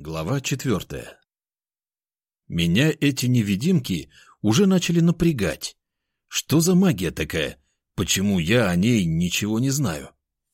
Глава 4. Меня эти невидимки уже начали напрягать. Что за магия такая? Почему я о ней ничего не знаю?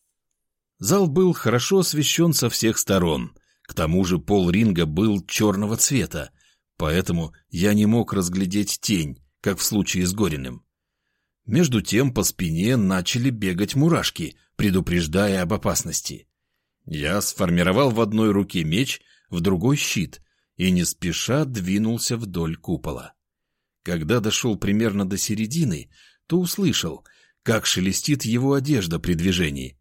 Зал был хорошо освещен со всех сторон. К тому же пол ринга был черного цвета, поэтому я не мог разглядеть тень, как в случае с Гориным. Между тем по спине начали бегать мурашки, предупреждая об опасности. Я сформировал в одной руке меч, в другой щит, и не спеша двинулся вдоль купола. Когда дошел примерно до середины, то услышал, как шелестит его одежда при движении.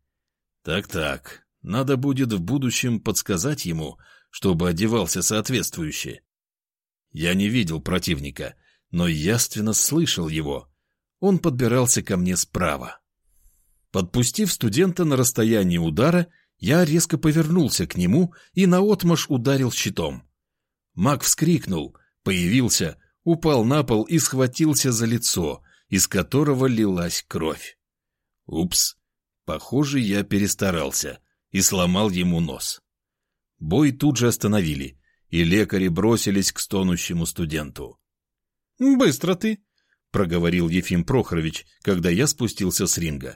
Так, надо будет в будущем подсказать ему, чтобы одевался соответствующе. Я не видел противника, но явственно слышал его. Он подбирался ко мне справа. Подпустив студента на расстояние удара, я резко повернулся к нему и наотмашь ударил щитом. Маг вскрикнул, появился, упал на пол и схватился за лицо, из которого лилась кровь. Упс, похоже, я перестарался и сломал ему нос. Бой тут же остановили, и лекари бросились к стонущему студенту. — Быстро ты, — проговорил Ефим Прохорович, когда я спустился с ринга.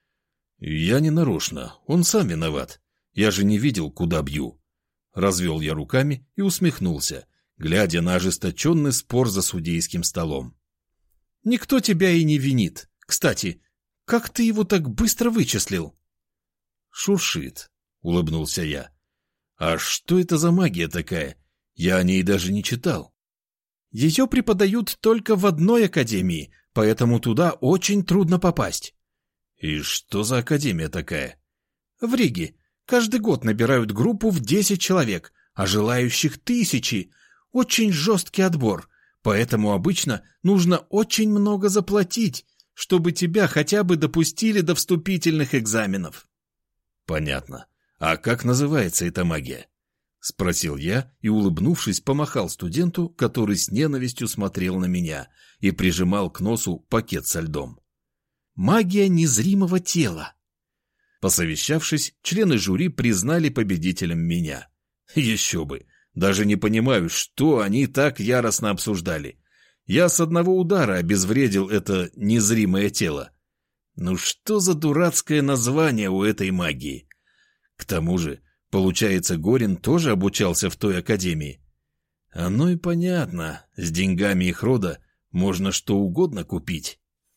«Я не нарочно, он сам виноват. Я же не видел, куда бью». Развел я руками и усмехнулся, глядя на ожесточенный спор за судейским столом. «Никто тебя и не винит. Кстати, как ты его так быстро вычислил?» «Шуршит», — улыбнулся я. «А что это за магия такая? Я о ней даже не читал». «Ее преподают только в одной академии, поэтому туда очень трудно попасть». «И что за академия такая?» «В Риге. Каждый год набирают группу в 10 человек, а желающих тысячи. Очень жесткий отбор, поэтому обычно нужно очень много заплатить, чтобы тебя хотя бы допустили до вступительных экзаменов». «Понятно. А как называется эта магия?» — спросил я и, улыбнувшись, помахал студенту, который с ненавистью смотрел на меня и прижимал к носу пакет со льдом. «Магия незримого тела». Посовещавшись, члены жюри признали победителем меня. Еще бы, даже не понимаю, что они так яростно обсуждали. Я с одного удара обезвредил это незримое тело. Ну что за дурацкое название у этой магии? К тому же, получается, Горин тоже обучался в той академии. Оно и понятно, с деньгами их рода можно что угодно купить.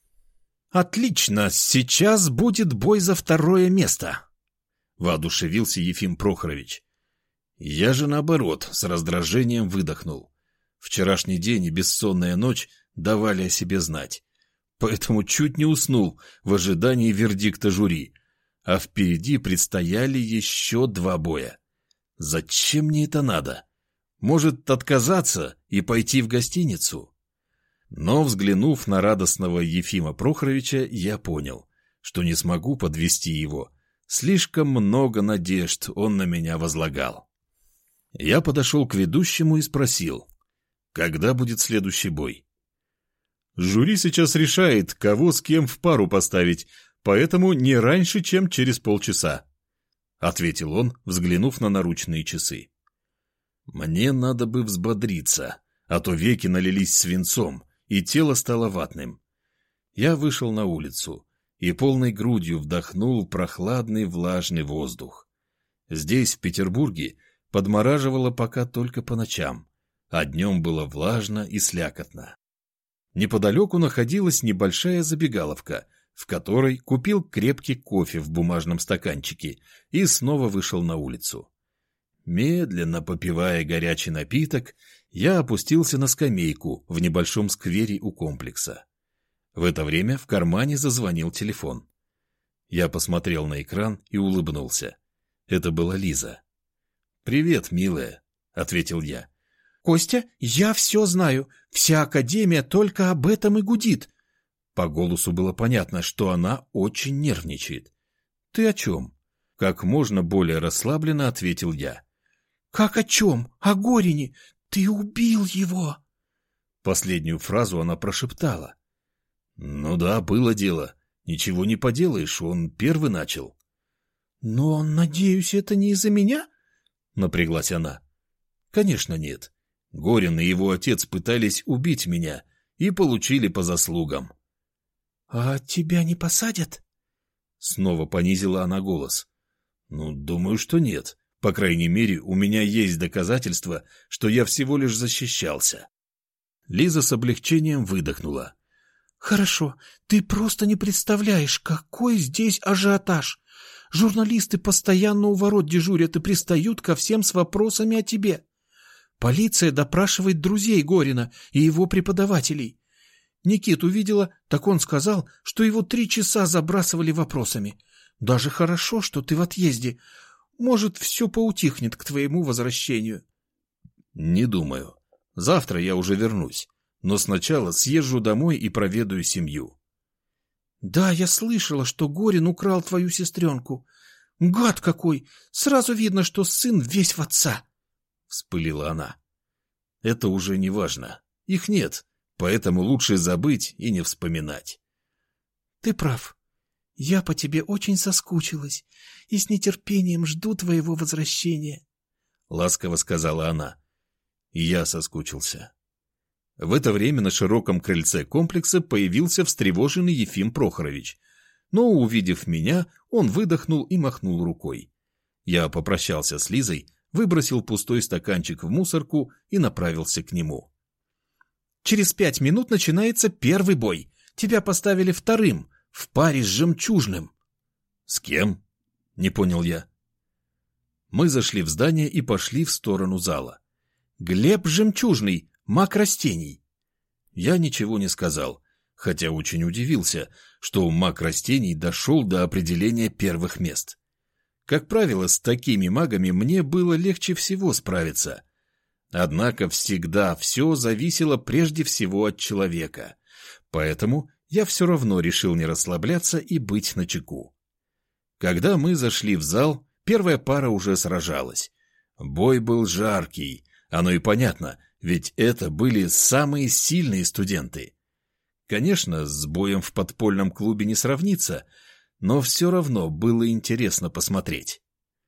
«Отлично, сейчас будет бой за второе место», — воодушевился Ефим Прохорович. Я же, наоборот, с раздражением выдохнул. Вчерашний день и бессонная ночь давали о себе знать, поэтому чуть не уснул в ожидании вердикта жюри, а впереди предстояли еще 2 боя. Зачем мне это надо? Может, отказаться и пойти в гостиницу? Но, взглянув на радостного Ефима Прохоровича, я понял, что не смогу подвести его. Слишком много надежд он на меня возлагал. Я подошел к ведущему и спросил, когда будет следующий бой. «Жюри сейчас решает, кого с кем в пару поставить, поэтому не раньше, чем через полчаса», — ответил он, взглянув на наручные часы. «Мне надо бы взбодриться, а то веки налились свинцом, и тело стало ватным». Я вышел на улицу и полной грудью вдохнул прохладный влажный воздух. Здесь, в Петербурге, подмораживало пока только по ночам, а днем было влажно и слякотно. Неподалеку находилась небольшая забегаловка, в которой купил крепкий кофе в бумажном стаканчике и снова вышел на улицу. Медленно попивая горячий напиток, я опустился на скамейку в небольшом сквере у комплекса. В это время в кармане зазвонил телефон. Я посмотрел на экран и улыбнулся. Это была Лиза. «Привет, милая», — ответил я. «Костя, я все знаю. Вся академия только об этом и гудит». По голосу было понятно, что она очень нервничает. «Ты о чем?» — как можно более расслабленно ответил я. «Как о чем? О Горине. Ты убил его!» Последнюю фразу она прошептала. «Ну да, было дело. Ничего не поделаешь, он первый начал». «Но, надеюсь, это не из-за меня?» — напряглась она. Конечно, нет. Горин и его отец пытались убить меня и получили по заслугам. — А тебя не посадят? Снова понизила она голос. Ну, думаю, что нет. По крайней мере, у меня есть доказательства, что я всего лишь защищался. Лиза с облегчением выдохнула. — Хорошо, ты просто не представляешь, какой здесь ажиотаж. Журналисты постоянно у ворот дежурят и пристают ко всем с вопросами о тебе. Полиция допрашивает друзей Горина и его преподавателей. Никиту видела, так он сказал, что его 3 часа забрасывали вопросами. Даже хорошо, что ты в отъезде. Может, все поутихнет к твоему возвращению. — Не думаю. Завтра я уже вернусь. Но сначала съезжу домой и проведаю семью. — Да, я слышала, что Горин украл твою сестренку. Гад какой! Сразу видно, что сын весь в отца. — вспылила она. — Это уже не важно. Их нет, поэтому лучше забыть и не вспоминать. — Ты прав. Я по тебе очень соскучилась и с нетерпением жду твоего возвращения. — ласково сказала она. И я соскучился. В это время на широком крыльце комплекса появился встревоженный Ефим Прохорович. Но, увидев меня, он выдохнул и махнул рукой. Я попрощался с Лизой, выбросил пустой стаканчик в мусорку и направился к нему. — Через 5 минут начинается первый бой. Тебя поставили вторым, в паре с Жемчужным. — С кем? — не понял я. Мы зашли в здание и пошли в сторону зала. — Глеб Жемчужный, маг растений. Я ничего не сказал, хотя очень удивился, что маг растений дошел до определения первых мест. Как правило, с такими магами мне было легче всего справиться. Однако всегда все зависело прежде всего от человека, поэтому я все равно решил не расслабляться и быть начеку. Когда мы зашли в зал, первая пара уже сражалась. Бой был жаркий, оно и понятно, ведь это были самые сильные студенты. Конечно, с боем в подпольном клубе не сравнится, но все равно было интересно посмотреть.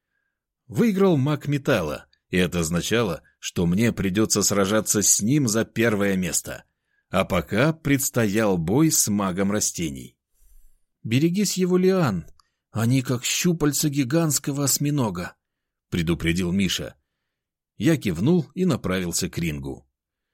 Выиграл маг металла, и это означало, что мне придется сражаться с ним за первое место. А пока предстоял бой с магом растений. «Берегись его лиан, они как щупальца гигантского осьминога», — предупредил Миша. Я кивнул и направился к рингу.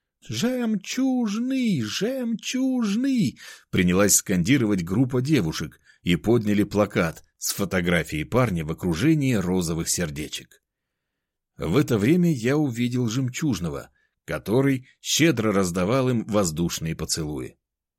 «Жемчужный! Жемчужный!» принялась скандировать группа девушек и подняли плакат с фотографией парня в окружении розовых сердечек. В это время я увидел Жемчужного, который щедро раздавал им воздушные поцелуи.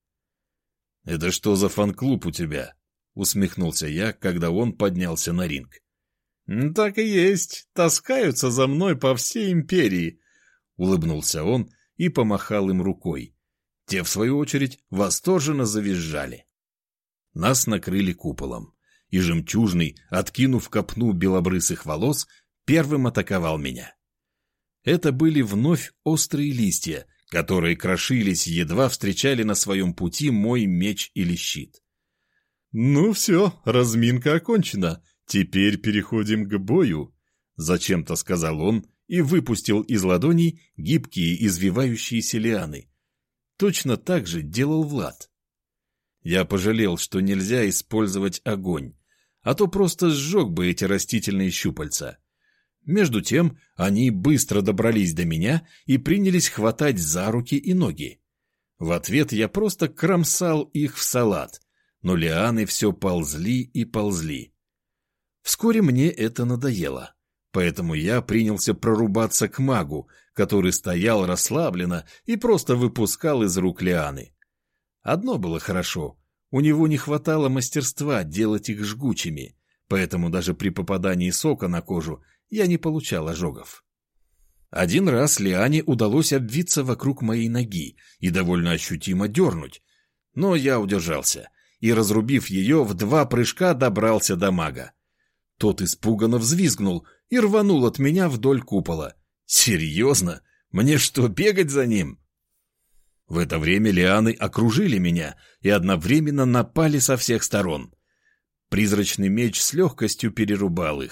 — Это что за фан-клуб у тебя? — усмехнулся я, когда он поднялся на ринг. — Так и есть, таскаются за мной по всей империи, — улыбнулся он и помахал им рукой. Те, в свою очередь, восторженно завизжали. Нас накрыли куполом, и Жемчужный, откинув копну белобрысых волос, первым атаковал меня. Это были вновь острые листья, которые крошились, едва встречали на своем пути мой меч или щит. — Ну все, разминка окончена, теперь переходим к бою, — зачем-то сказал он и выпустил из ладоней гибкие извивающиеся лианы. Точно так же делал Влад. Я пожалел, что нельзя использовать огонь, а то просто сжег бы эти растительные щупальца. Между тем они быстро добрались до меня и принялись хватать за руки и ноги. В ответ я просто кромсал их в салат, но лианы все ползли и ползли. Вскоре мне это надоело, поэтому я принялся прорубаться к магу, который стоял расслабленно и просто выпускал из рук лианы. Одно было хорошо — у него не хватало мастерства делать их жгучими, поэтому даже при попадании сока на кожу я не получал ожогов. Один раз лиане удалось обвиться вокруг моей ноги и довольно ощутимо дернуть, но я удержался и, разрубив ее, в 2 прыжка добрался до мага. Тот испуганно взвизгнул и рванул от меня вдоль купола. Серьезно? Мне что, бегать за ним? В это время лианы окружили меня и одновременно напали со всех сторон. Призрачный меч с легкостью перерубал их,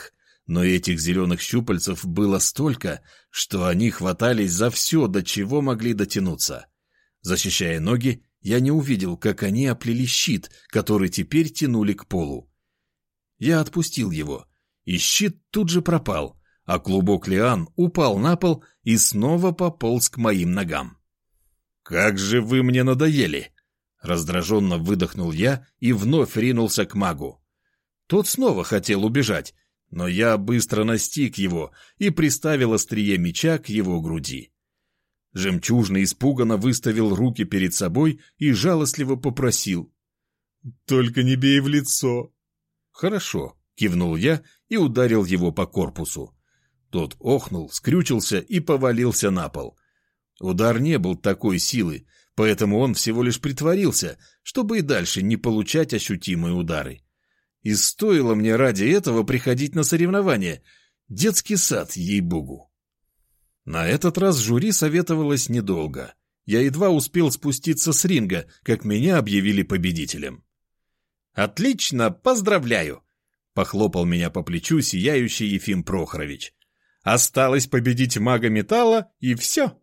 но этих зеленых щупальцев было столько, что они хватались за все, до чего могли дотянуться. Защищая ноги, я не увидел, как они оплели щит, который теперь тянули к полу. Я отпустил его, и щит тут же пропал, а клубок лиан упал на пол и снова пополз к моим ногам. «Как же вы мне надоели!» Раздраженно выдохнул я и вновь ринулся к магу. Тот снова хотел убежать, но я быстро настиг его и приставил острие меча к его груди. Жемчужный испуганно выставил руки перед собой и жалостливо попросил: «Только не бей в лицо!» «Хорошо», — кивнул я и ударил его по корпусу. Тот охнул, скрючился и повалился на пол. Удар не был такой силы, поэтому он всего лишь притворился, чтобы и дальше не получать ощутимые удары. И стоило мне ради этого приходить на соревнования. Детский сад, ей-богу. На этот раз жюри советовалось недолго. Я едва успел спуститься с ринга, как меня объявили победителем. «Отлично, поздравляю!» — похлопал меня по плечу сияющий Ефим Прохорович. «Осталось победить мага металла, и все!»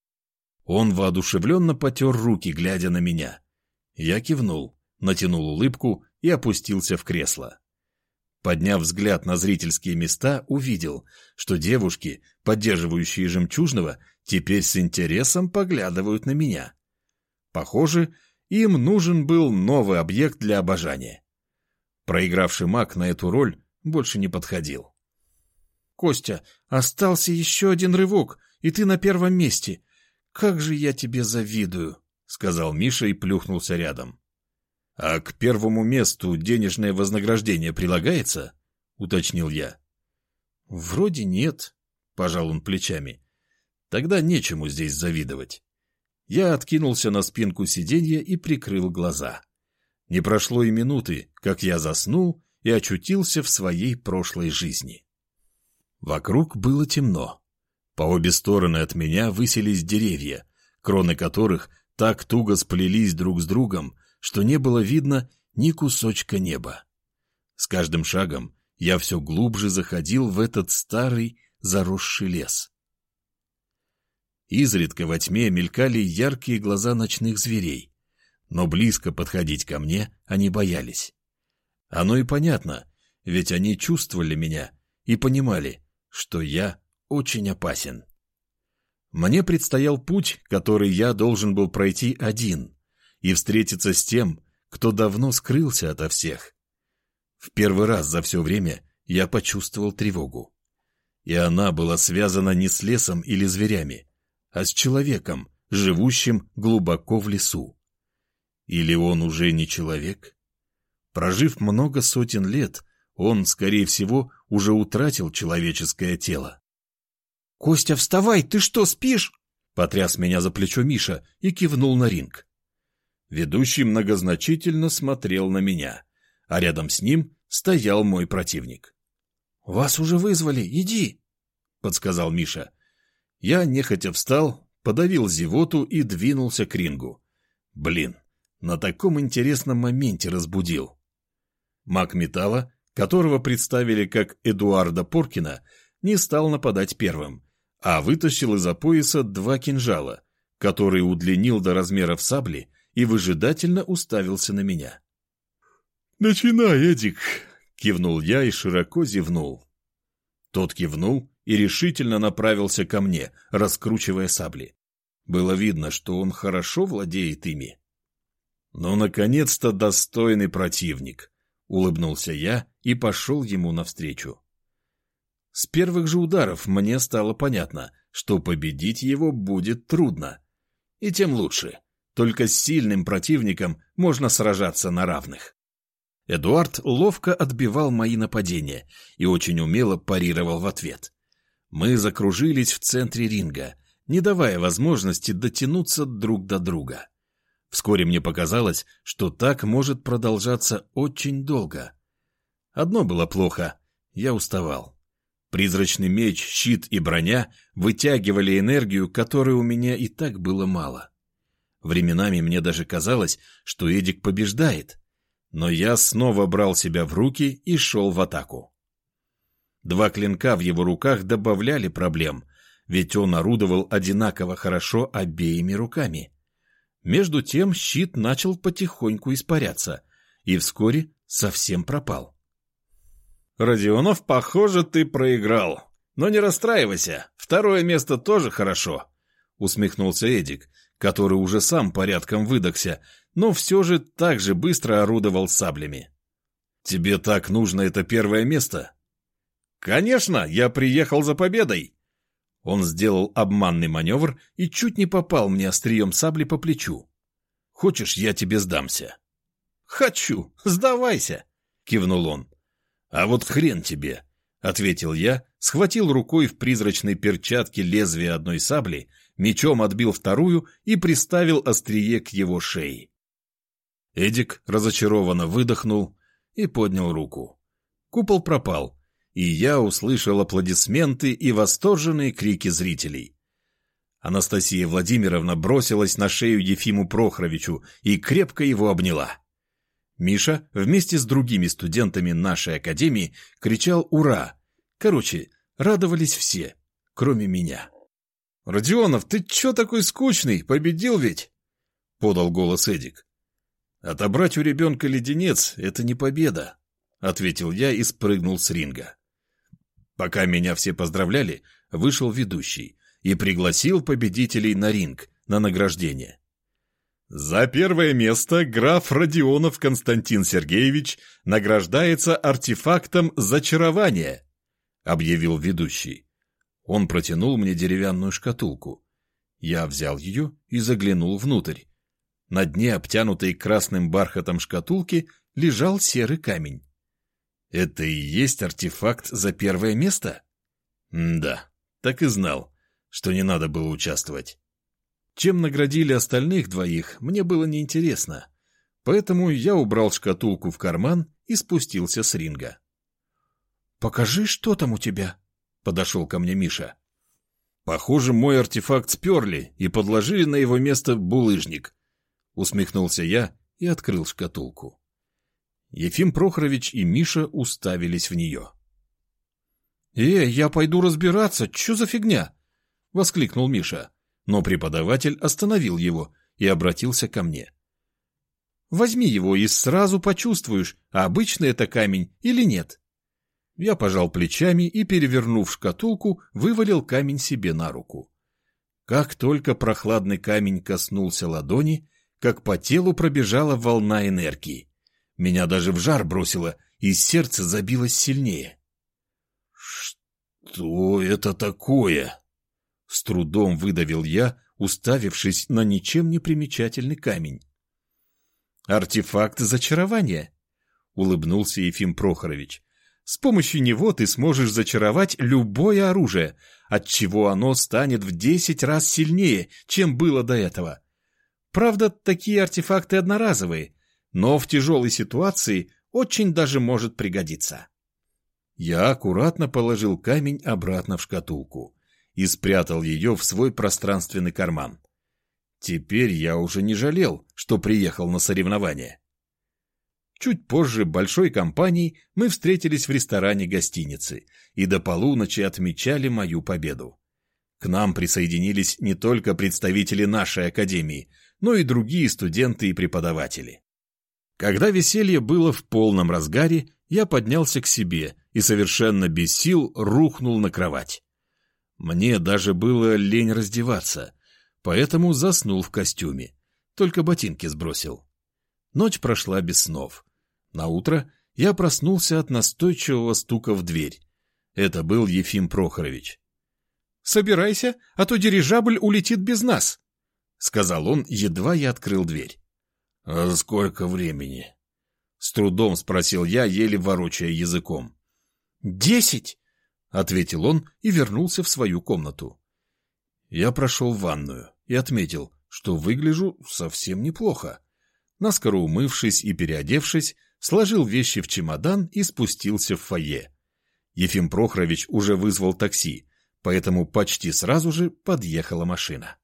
Он воодушевленно потер руки, глядя на меня. Я кивнул, натянул улыбку и опустился в кресло. Подняв взгляд на зрительские места, увидел, что девушки, поддерживающие Жемчужного, теперь с интересом поглядывают на меня. Похоже, им нужен был новый объект для обожания. Проигравший маг на эту роль больше не подходил. «Костя, остался еще один рывок, и ты на первом месте. Как же я тебе завидую», — сказал Миша и плюхнулся рядом. «А к первому месту денежное вознаграждение прилагается?» — уточнил я. «Вроде нет», — пожал он плечами. «Тогда нечему здесь завидовать». Я откинулся на спинку сиденья и прикрыл глаза. Не прошло и минуты, как я заснул и очутился в своей прошлой жизни. Вокруг было темно. По обе стороны от меня высились деревья, кроны которых так туго сплелись друг с другом, что не было видно ни кусочка неба. С каждым шагом я все глубже заходил в этот старый заросший лес. Изредка во тьме мелькали яркие глаза ночных зверей, но близко подходить ко мне они боялись. Оно и понятно, ведь они чувствовали меня и понимали, что я очень опасен. Мне предстоял путь, который я должен был пройти один, и встретиться с тем, кто давно скрылся ото всех. В первый раз за все время я почувствовал тревогу. И она была связана не с лесом или зверями, а с человеком, живущим глубоко в лесу. Или он уже не человек? Прожив много сотен лет, он, скорее всего, уже утратил человеческое тело. «Костя, вставай, ты что, спишь?» — потряс меня за плечо Миша и кивнул на ринг. Ведущий многозначительно смотрел на меня, а рядом с ним стоял мой противник. «Вас уже вызвали, иди!» — подсказал Миша. Я нехотя встал, подавил зевоту и двинулся к рингу. Блин, на таком интересном моменте разбудил. Маг металла, которого представили как Эдуарда Поркина, не стал нападать первым, а вытащил из-за пояса 2 кинжала, которые удлинил до размеров сабли и выжидательно уставился на меня. «Начинай, Эдик!» — кивнул я и широко зевнул. Тот кивнул и решительно направился ко мне, раскручивая сабли. Было видно, что он хорошо владеет ими. «Ну, наконец-то достойный противник!» — улыбнулся я и пошел ему навстречу. С первых же ударов мне стало понятно, что победить его будет трудно. И тем лучше. Только с сильным противником можно сражаться на равных. Эдуард ловко отбивал мои нападения и очень умело парировал в ответ. Мы закружились в центре ринга, не давая возможности дотянуться друг до друга. Вскоре мне показалось, что так может продолжаться очень долго. Одно было плохо — я уставал. Призрачный меч, щит и броня вытягивали энергию, которой у меня и так было мало. Временами мне даже казалось, что Эдик побеждает, но я снова брал себя в руки и шел в атаку. 2 клинка в его руках добавляли проблем, ведь он орудовал одинаково хорошо обеими руками. Между тем щит начал потихоньку испаряться и вскоре совсем пропал. «Родионов, похоже, ты проиграл. Но не расстраивайся, 2-е место тоже хорошо», — усмехнулся Эдик, который уже сам порядком выдохся, но все же так же быстро орудовал саблями. «Тебе так нужно это 1-е место?» «Конечно, я приехал за победой!» Он сделал обманный маневр и чуть не попал мне острием сабли по плечу. «Хочешь, я тебе сдамся?» «Хочу, сдавайся!» — кивнул он. «А вот хрен тебе!» — ответил я, схватил рукой в призрачной перчатке лезвие одной сабли, мечом отбил 2-ю и приставил острие к его шее. Эдик разочарованно выдохнул и поднял руку. Купол пропал, и я услышал аплодисменты и восторженные крики зрителей. Анастасия Владимировна бросилась на шею Ефиму Прохоровичу и крепко его обняла. Миша вместе с другими студентами нашей академии кричал «Ура!». Короче, радовались все, кроме меня. «Родионов, ты чё такой скучный? Победил ведь?» — подал голос Эдик. «Отобрать у ребенка леденец — это не победа», — ответил я и спрыгнул с ринга. Пока меня все поздравляли, вышел ведущий и пригласил победителей на ринг, на награждение. «За 1-е место граф Родионов Константин Сергеевич награждается артефактом зачарования», — объявил ведущий. Он протянул мне деревянную шкатулку. Я взял ее и заглянул внутрь. На дне, обтянутой красным бархатом шкатулки, лежал серый камень. «Это и есть артефакт за 1-е место?» Да, так и знал, что не надо было участвовать. Чем наградили остальных 2, мне было неинтересно, поэтому я убрал шкатулку в карман и спустился с ринга. «Покажи, что там у тебя», — подошел ко мне Миша. «Похоже, мой артефакт сперли и подложили на его место булыжник», — усмехнулся я и открыл шкатулку. Ефим Прохорович и Миша уставились в нее. Я пойду разбираться, что за фигня?» — воскликнул Миша, но преподаватель остановил его и обратился ко мне. «Возьми его и сразу почувствуешь, обычный это камень или нет». Я пожал плечами и, перевернув шкатулку, вывалил камень себе на руку. Как только прохладный камень коснулся ладони, как по телу пробежала волна энергии. Меня даже в жар бросило, и сердце забилось сильнее. «Что это такое?» — с трудом выдавил я, уставившись на ничем не примечательный камень. «Артефакт зачарования», — улыбнулся Ефим Прохорович. «С помощью него ты сможешь зачаровать любое оружие, отчего оно станет в 10 раз сильнее, чем было до этого. Правда, такие артефакты одноразовые, но в тяжелой ситуации очень даже может пригодиться». Я аккуратно положил камень обратно в шкатулку и спрятал ее в свой пространственный карман. Теперь я уже не жалел, что приехал на соревнования. Чуть позже большой компанией мы встретились в ресторане гостиницы и до полуночи отмечали мою победу. К нам присоединились не только представители нашей академии, но и другие студенты и преподаватели. Когда веселье было в полном разгаре, я поднялся к себе и совершенно без сил рухнул на кровать. Мне даже было лень раздеваться, поэтому заснул в костюме, только ботинки сбросил. Ночь прошла без снов. Наутро я проснулся от настойчивого стука в дверь. Это был Ефим Прохорович. «Собирайся, а то дирижабль улетит без нас», — сказал он, едва я открыл дверь. «А сколько времени?» — с трудом спросил я, еле ворочая языком. 10, — ответил он и вернулся в свою комнату. Я прошел в ванную и отметил, что выгляжу совсем неплохо. Наскоро умывшись и переодевшись, сложил вещи в чемодан и спустился в фойе. Ефим Прохорович уже вызвал такси, поэтому почти сразу же подъехала машина.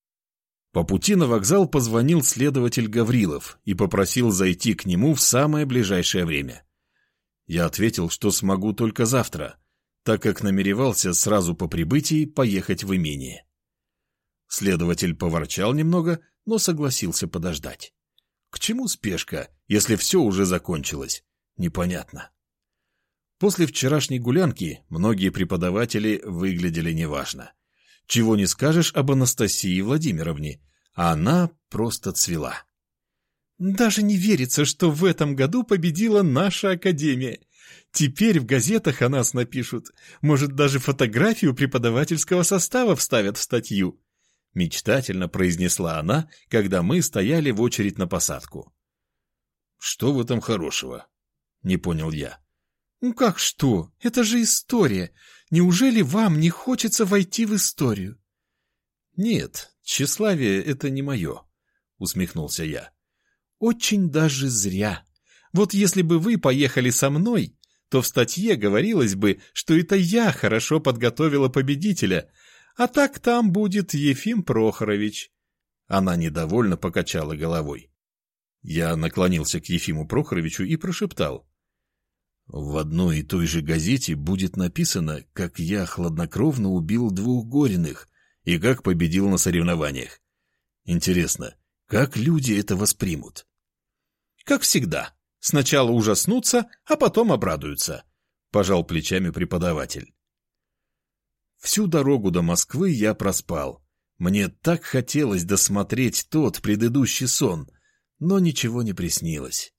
По пути на вокзал позвонил следователь Гаврилов и попросил зайти к нему в самое ближайшее время. Я ответил, что смогу только завтра, так как намеревался сразу по прибытии поехать в имение. Следователь поворчал немного, но согласился подождать. К чему спешка, если все уже закончилось? Непонятно. После вчерашней гулянки многие преподаватели выглядели неважно. Чего не скажешь об Анастасии Владимировне, а она просто цвела. Даже не верится, что в этом году победила наша академия. Теперь в газетах о нас напишут. Может, даже фотографию преподавательского состава вставят в статью. Мечтательно произнесла она, когда мы стояли в очередь на посадку. Что в этом хорошего? Не понял я. Ну как что? Это же история. Неужели вам не хочется войти в историю? Нет, тщеславие — это не мое, усмехнулся я. Очень даже зря. Вот если бы вы поехали со мной, то в статье говорилось бы, что это я хорошо подготовила победителя, а так там будет Ефим Прохорович. Она недовольно покачала головой. Я наклонился к Ефиму Прохоровичу и прошептал. В одной и той же газете будет написано, как я хладнокровно убил 2 Гориных и как победил на соревнованиях. Интересно, как люди это воспримут? Как всегда. Сначала ужаснутся, а потом обрадуются, пожал плечами преподаватель. Всю дорогу до Москвы я проспал. Мне так хотелось досмотреть тот предыдущий сон, но ничего не приснилось.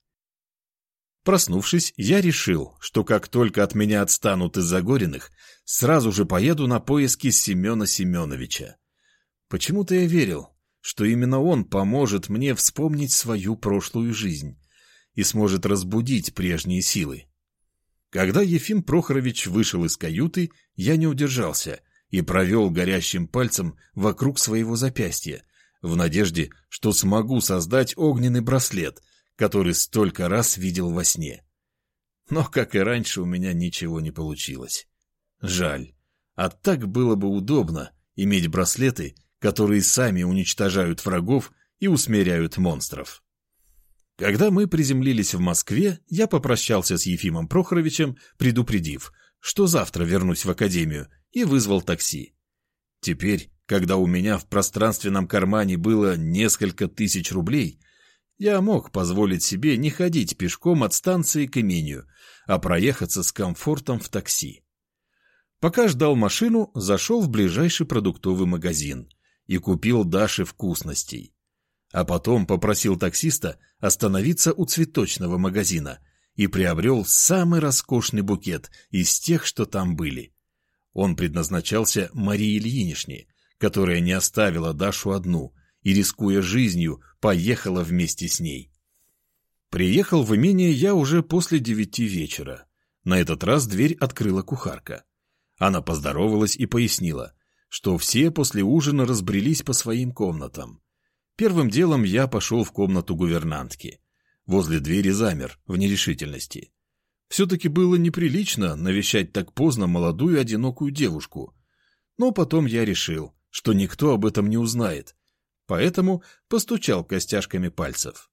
Проснувшись, я решил, что как только от меня отстанут из-за Гориных, сразу же поеду на поиски Семена Семеновича. Почему-то я верил, что именно он поможет мне вспомнить свою прошлую жизнь и сможет разбудить прежние силы. Когда Ефим Прохорович вышел из каюты, я не удержался и провел горящим пальцем вокруг своего запястья, в надежде, что смогу создать огненный браслет, который столько раз видел во сне. Но, как и раньше, у меня ничего не получилось. Жаль, а так было бы удобно иметь браслеты, которые сами уничтожают врагов и усмиряют монстров. Когда мы приземлились в Москве, я попрощался с Ефимом Прохоровичем, предупредив, что завтра вернусь в академию, и вызвал такси. Теперь, когда у меня в пространственном кармане было несколько тысяч рублей, я мог позволить себе не ходить пешком от станции к имению, а проехаться с комфортом в такси. Пока ждал машину, зашел в ближайший продуктовый магазин и купил Даше вкусностей. А потом попросил таксиста остановиться у цветочного магазина и приобрел самый роскошный букет из тех, что там были. Он предназначался Марии Ильиничне, которая не оставила Дашу одну и, рискуя жизнью, поехала вместе с ней. Приехал в имение я уже после 9 вечера. На этот раз дверь открыла кухарка. Она поздоровалась и пояснила, что все после ужина разбрелись по своим комнатам. Первым делом я пошел в комнату гувернантки. Возле двери замер, в нерешительности. Все-таки было неприлично навещать так поздно молодую одинокую девушку. Но потом я решил, что никто об этом не узнает, поэтому постучал костяшками пальцев.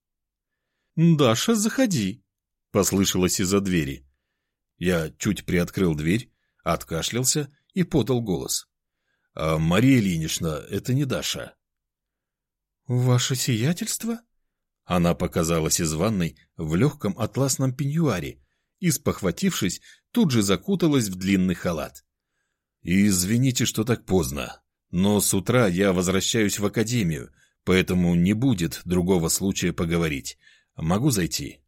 «Даша, заходи», — послышалось из-за двери. Я чуть приоткрыл дверь, откашлялся и подал голос. «А Мария Ильинична, это не Даша». «Ваше сиятельство?» Она показалась из ванной в легком атласном пеньюаре и, спохватившись, тут же закуталась в длинный халат. «Извините, что так поздно, но с утра я возвращаюсь в академию, поэтому не будет другого случая поговорить. Могу зайти?»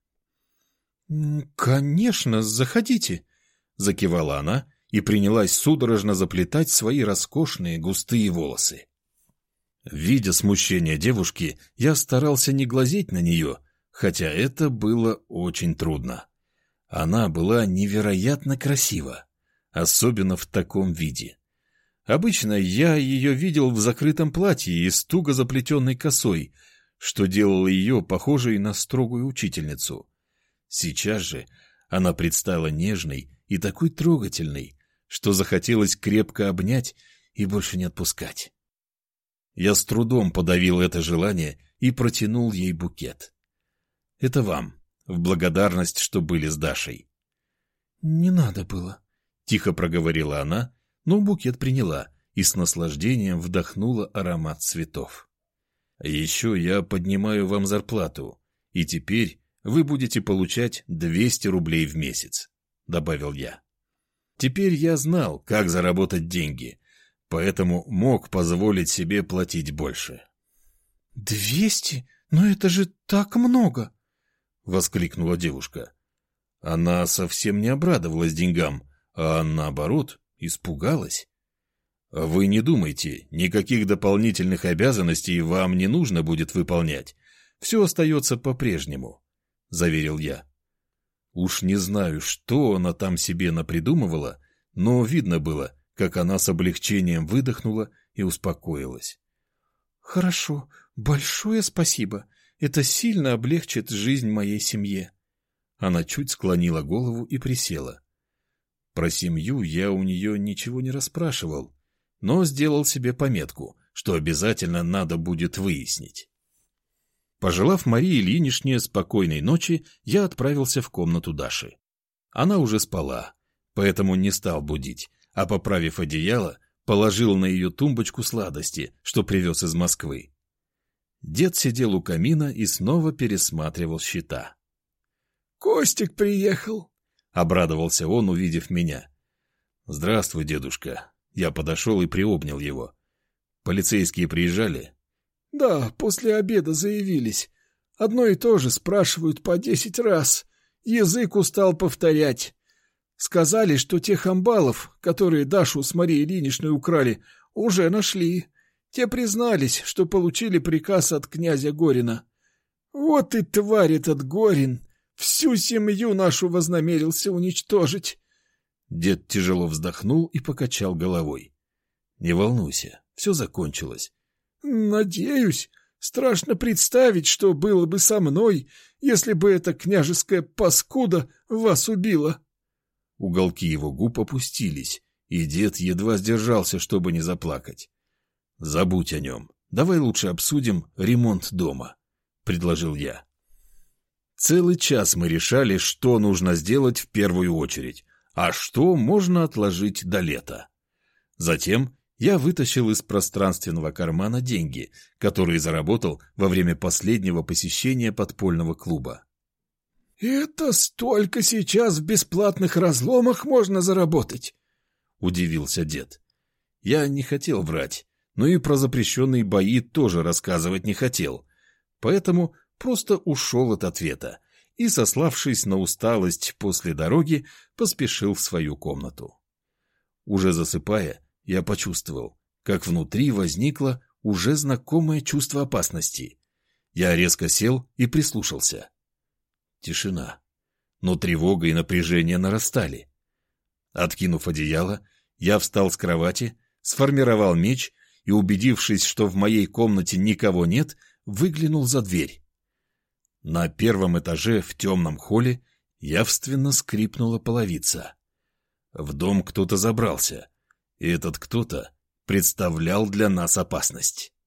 «Конечно, заходите», — закивала она и принялась судорожно заплетать свои роскошные густые волосы. Видя смущение девушки, я старался не глазеть на нее, хотя это было очень трудно. Она была невероятно красива, особенно в таком виде. Обычно я ее видел в закрытом платье и с туго заплетенной косой, что делало ее похожей на строгую учительницу. Сейчас же она предстала нежной и такой трогательной, что захотелось крепко обнять и больше не отпускать. Я с трудом подавил это желание и протянул ей букет. «Это вам, в благодарность, что были с Дашей». «Не надо было», — Тихо проговорила она, но букет приняла и с наслаждением вдохнула аромат цветов. «Еще я поднимаю вам зарплату, и теперь вы будете получать 200 рублей в месяц», — добавил я. Теперь я знал, как заработать деньги, поэтому мог позволить себе платить больше. 200? Но это же так много! — воскликнула девушка. Она совсем не обрадовалась деньгам, а наоборот, испугалась. «Вы не думайте, никаких дополнительных обязанностей вам не нужно будет выполнять. Все остается по-прежнему», — заверил я. Уж не знаю, что она там себе напридумывала, но видно было, как она с облегчением выдохнула и успокоилась. «Хорошо, большое спасибо. Это сильно облегчит жизнь моей семье». Она чуть склонила голову и присела. Про семью я у нее ничего не расспрашивал, но сделал себе пометку, что обязательно надо будет выяснить. Пожелав Марии Ильиничне спокойной ночи, я отправился в комнату Даши. Она уже спала, поэтому не стал будить, а, поправив одеяло, положил на ее тумбочку сладости, что привез из Москвы. Дед сидел у камина и снова пересматривал счета. «Костик приехал», — обрадовался он, увидев меня. «Здравствуй, дедушка». Я подошел и приобнял его. «Полицейские приезжали?» «Да, после обеда заявились. Одно и то же спрашивают по 10 раз. Язык устал повторять. Сказали, что тех амбалов, которые Дашу с Марией Ильиничной украли, уже нашли. Те признались, что получили приказ от князя Горина. Вот и тварь этот Горин! Всю семью нашу вознамерился уничтожить». Дед тяжело вздохнул и покачал головой. «Не волнуйся, все закончилось». «Надеюсь. Страшно представить, что было бы со мной, если бы эта княжеская паскуда вас убила». Уголки его губ опустились, и дед едва сдержался, чтобы не заплакать. «Забудь о нем. Давай лучше обсудим ремонт дома», — предложил я. Целый час мы решали, что нужно сделать в первую очередь, а что можно отложить до лета. Затем я вытащил из пространственного кармана деньги, которые заработал во время последнего посещения подпольного клуба. «Это столько сейчас в бесплатных разломах можно заработать?» — удивился дед. Я не хотел врать, но и про запрещенные бои тоже рассказывать не хотел, поэтому просто ушел от ответа и, сославшись на усталость после дороги, поспешил в свою комнату. Уже засыпая, я почувствовал, как внутри возникло уже знакомое чувство опасности. Я резко сел и прислушался. Тишина, но тревога и напряжение нарастали. Откинув одеяло, я встал с кровати, сформировал меч и, убедившись, что в моей комнате никого нет, выглянул за дверь. На первом этаже в темном холле явственно скрипнула половица. В дом кто-то забрался, и этот кто-то представлял для нас опасность.